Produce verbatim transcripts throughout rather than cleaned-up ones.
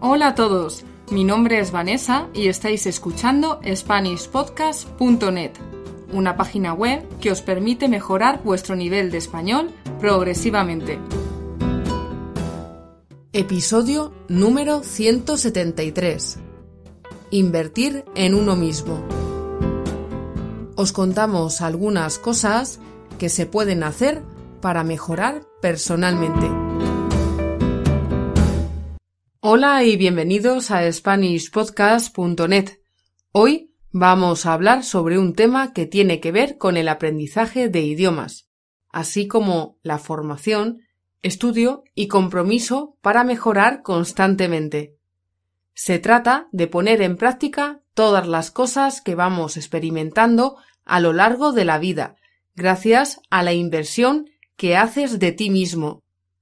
Hola a todos, mi nombre es Vanessa y estáis escuchando Spanish Podcast punto net, una página web que os permite mejorar vuestro nivel de español progresivamente. Episodio número ciento setenta y tres. Invertir en uno mismo. Os contamos algunas cosas que se pueden hacer para mejorar personalmente. Hola y bienvenidos a Spanish Podcast punto net. Hoy vamos a hablar sobre un tema que tiene que ver con el aprendizaje de idiomas, así como la formación, estudio y compromiso para mejorar constantemente. Se trata de poner en práctica todas las cosas que vamos experimentando a lo largo de la vida, gracias a la inversión que haces de ti mismo.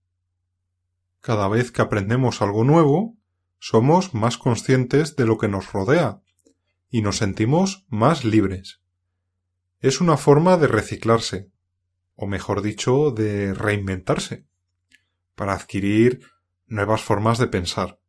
Cada vez que aprendemos algo nuevo, somos más conscientes de lo que nos rodea y nos sentimos más libres. Es una forma de reciclarse, o mejor dicho, de reinventarse, para adquirir nuevas formas de pensar.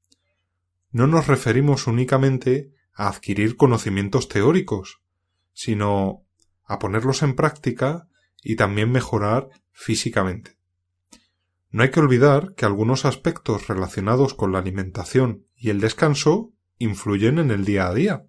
No nos referimos únicamente a adquirir conocimientos teóricos, sino a ponerlos en práctica y también mejorar físicamente. No hay que olvidar que algunos aspectos relacionados con la alimentación y el descanso influyen en el día a día.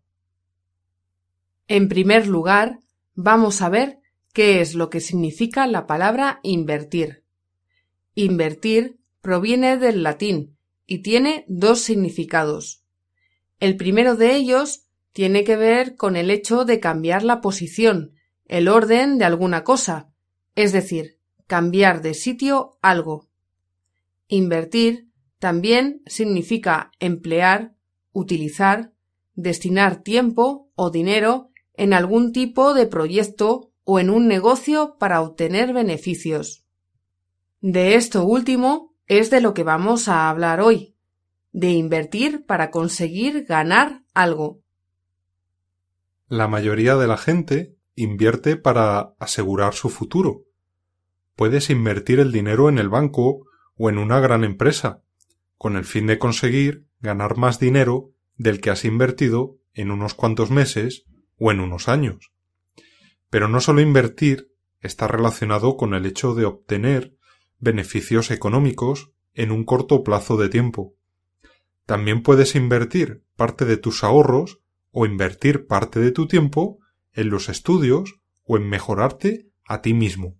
En primer lugar, vamos a ver qué es lo que significa la palabra invertir. Invertir proviene del latín y tiene dos significados. El primero de ellos tiene que ver con el hecho de cambiar la posición, el orden de alguna cosa, es decir, cambiar de sitio algo. Invertir también significa emplear, utilizar, destinar tiempo o dinero en algún tipo de proyecto o en un negocio para obtener beneficios. De esto último es de lo que vamos a hablar hoy, de invertir para conseguir ganar algo. La mayoría de la gente invierte para asegurar su futuro. Puedes invertir el dinero en el banco o en una gran empresa, con el fin de conseguir ganar más dinero del que has invertido en unos cuantos meses o en unos años. Pero no solo invertir está relacionado con el hecho de obtener beneficios económicos en un corto plazo de tiempo. También puedes invertir parte de tus ahorros o invertir parte de tu tiempo en los estudios o en mejorarte a ti mismo.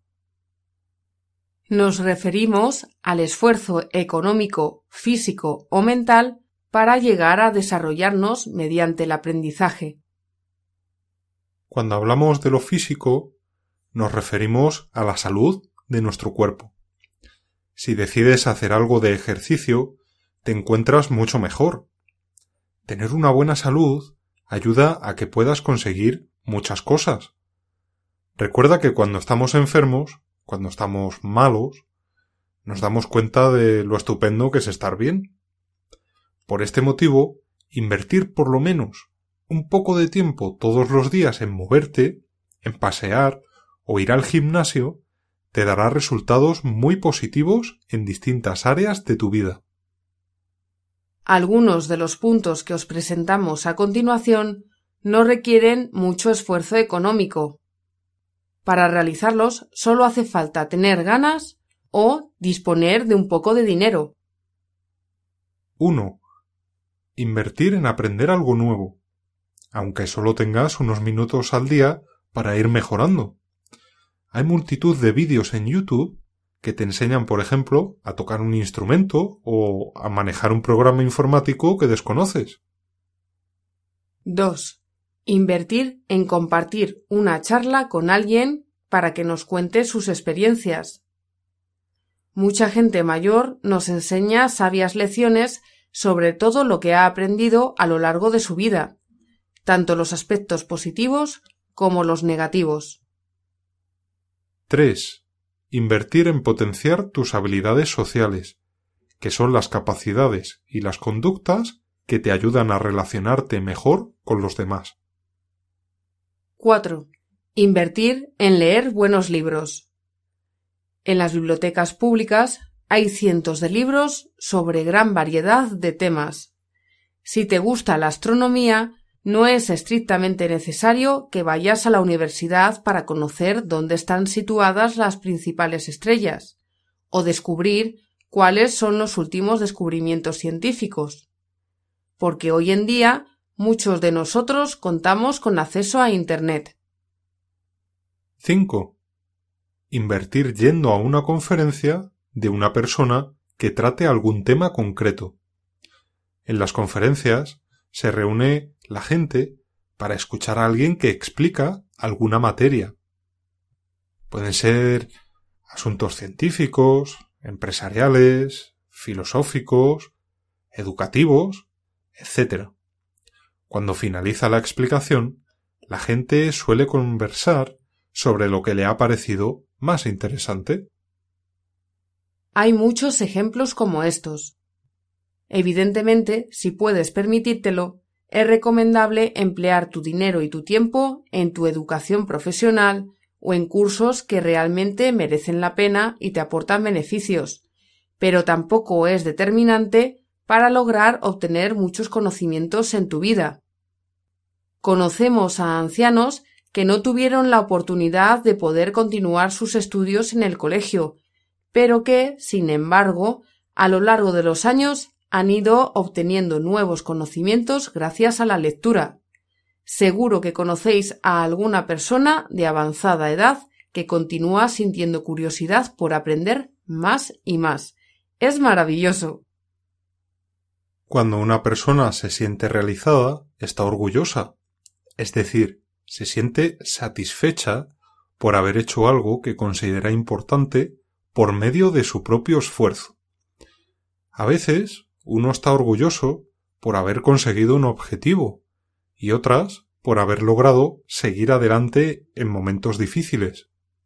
Nos referimos al esfuerzo económico, físico o mental para llegar a desarrollarnos mediante el aprendizaje. Cuando hablamos de lo físico, nos referimos a la salud de nuestro cuerpo. Si decides hacer algo de ejercicio, te encuentras mucho mejor. Tener una buena salud ayuda a que puedas conseguir muchas cosas. Recuerda que cuando estamos enfermos, cuando estamos malos, nos damos cuenta de lo estupendo que es estar bien. Por este motivo, invertir por lo menos un poco de tiempo todos los días en moverte, en pasear o ir al gimnasio, te dará resultados muy positivos en distintas áreas de tu vida. Algunos de los puntos que os presentamos a continuación no requieren mucho esfuerzo económico. Para realizarlos solo hace falta tener ganas o disponer de un poco de dinero. uno. Invertir en aprender algo nuevo, aunque solo tengas unos minutos al día para ir mejorando. Hay multitud de vídeos en YouTube que te enseñan, por ejemplo, a tocar un instrumento o a manejar un programa informático que desconoces. dos. Invertir en compartir una charla con alguien para que nos cuente sus experiencias. Mucha gente mayor nos enseña sabias lecciones sobre todo lo que ha aprendido a lo largo de su vida, tanto los aspectos positivos como los negativos. tres. Invertir en potenciar tus habilidades sociales, que son las capacidades y las conductas que te ayudan a relacionarte mejor con los demás. cuatro. Invertir en leer buenos libros. En las bibliotecas públicas Hay cientos de libros sobre gran variedad de temas. Si te gusta la astronomía, no es estrictamente necesario que vayas a la universidad para conocer dónde están situadas las principales estrellas, o descubrir cuáles son los últimos descubrimientos científicos. Porque hoy en día muchos de nosotros contamos con acceso a Internet. cinco. Invertir yendo a una conferencia de una persona que trate algún tema concreto. En las conferencias se reúne la gente para escuchar a alguien que explica alguna materia. Pueden ser asuntos científicos, empresariales, filosóficos, educativos, etcétera. Cuando finaliza la explicación, la gente suele conversar sobre lo que le ha parecido más interesante. Hay muchos ejemplos como estos. Evidentemente, si puedes permitírtelo, es recomendable emplear tu dinero y tu tiempo en tu educación profesional o en cursos que realmente merecen la pena y te aportan beneficios, pero tampoco es determinante para lograr obtener muchos conocimientos en tu vida. Conocemos a ancianos que no tuvieron la oportunidad de poder continuar sus estudios en el colegio, pero que, sin embargo, a lo largo de los años han ido obteniendo nuevos conocimientos gracias a la lectura. Seguro que conocéis a alguna persona de avanzada edad que continúa sintiendo curiosidad por aprender más y más. Es maravilloso. Cuando una persona se siente realizada, está orgullosa, es decir, se siente satisfecha por haber hecho algo que considera importante por medio de su propio esfuerzo. A veces uno está orgulloso por haber conseguido un objetivo y otras por haber logrado seguir adelante en momentos difíciles.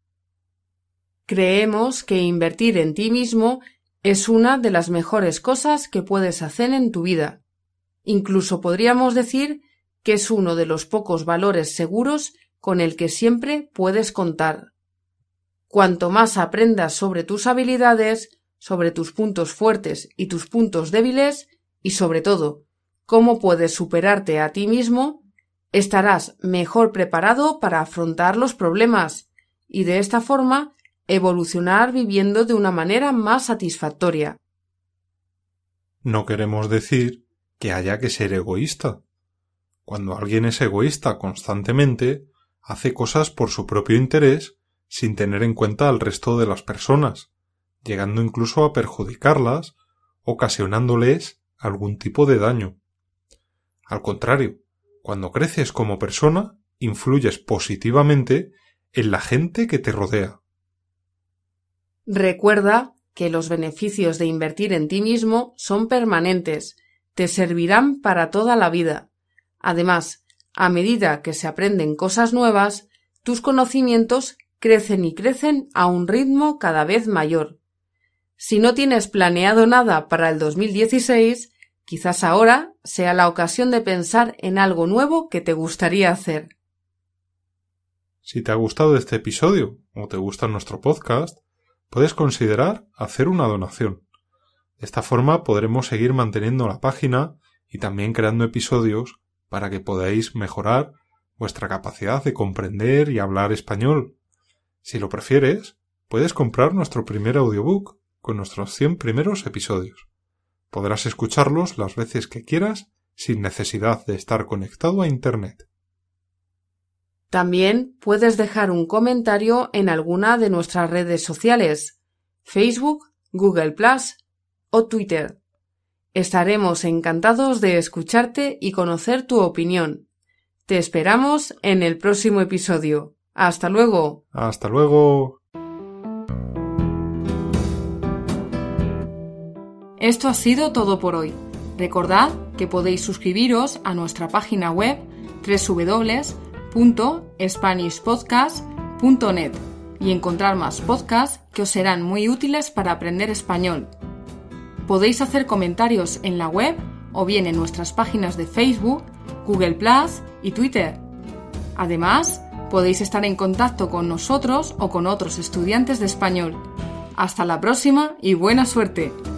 Creemos que invertir en ti mismo es una de las mejores cosas que puedes hacer en tu vida. Incluso podríamos decir que es uno de los pocos valores seguros con el que siempre puedes contar. Cuanto más aprendas sobre tus habilidades, sobre tus puntos fuertes y tus puntos débiles, y sobre todo, cómo puedes superarte a ti mismo, estarás mejor preparado para afrontar los problemas y de esta forma evolucionar viviendo de una manera más satisfactoria. No queremos decir que haya que ser egoísta. Cuando alguien es egoísta constantemente, hace cosas por su propio interés sin tener en cuenta al resto de las personas, llegando incluso a perjudicarlas, ocasionándoles algún tipo de daño. Al contrario, cuando creces como persona, influyes positivamente en la gente que te rodea. Recuerda que los beneficios de invertir en ti mismo son permanentes, te servirán para toda la vida. Además, a medida que se aprenden cosas nuevas, tus conocimientos crecen y crecen a un ritmo cada vez mayor. Si no tienes planeado nada para el dos mil dieciséis, quizás ahora sea la ocasión de pensar en algo nuevo que te gustaría hacer. Si te ha gustado este episodio o te gusta nuestro podcast, puedes considerar hacer una donación. De esta forma podremos seguir manteniendo la página y también creando episodios para que podáis mejorar vuestra capacidad de comprender y hablar español. Si lo prefieres, puedes comprar nuestro primer audiobook con nuestros cien primeros episodios. Podrás escucharlos las veces que quieras sin necesidad de estar conectado a Internet. También puedes dejar un comentario en alguna de nuestras redes sociales, Facebook, Google plus o Twitter. Estaremos encantados de escucharte y conocer tu opinión. Te esperamos en el próximo episodio. ¡Hasta luego! ¡Hasta luego! Esto ha sido todo por hoy. Recordad que podéis suscribiros a nuestra página web doble u doble u doble u punto spanish podcast punto net y encontrar más podcasts que os serán muy útiles para aprender español. Podéis hacer comentarios en la web o bien en nuestras páginas de Facebook, Google plus y Twitter. Además, podéis estar en contacto con nosotros o con otros estudiantes de español. Hasta la próxima y buena suerte.